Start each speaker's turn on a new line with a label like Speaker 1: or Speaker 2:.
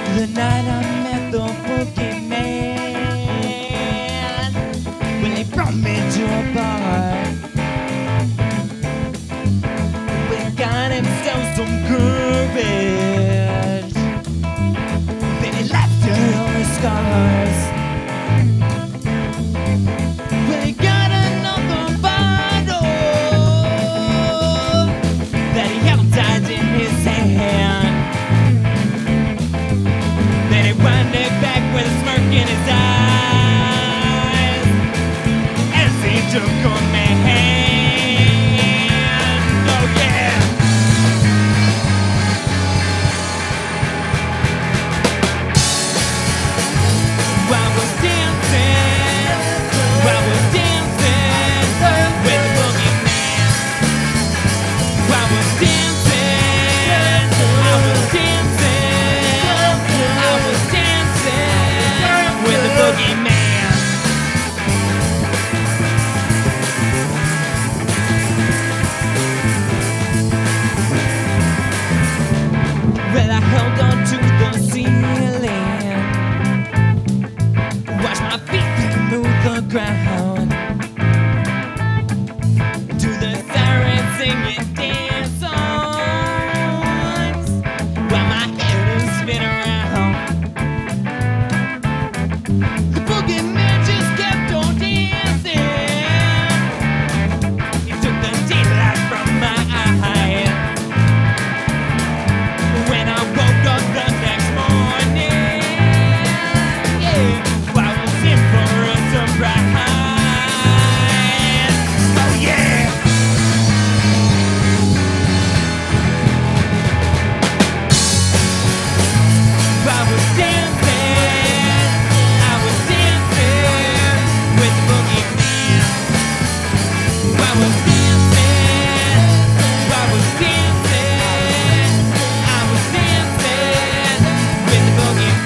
Speaker 1: The night I met the boogeyman, when he brought me to a bar, we got himself some courage. Then he left it on his scars. We got another bottle that he held tight in his hand. Then he wound it back with a smirk in his eyes as he took command. Oh yeah. I was dancing with the boogeyman. I was dancing with the boogeyman. Well, I held on to the ceiling, watched my feet move the ground to the siren singing dance songs while my head is spin around. The boogeyman just kept on dancing. He took the daylight from my eyes. When I woke up the next morning, yeah, I was in for a surprise. Oh yeah. I was dancing with the boogeyman. I was dancing with the boogeyman.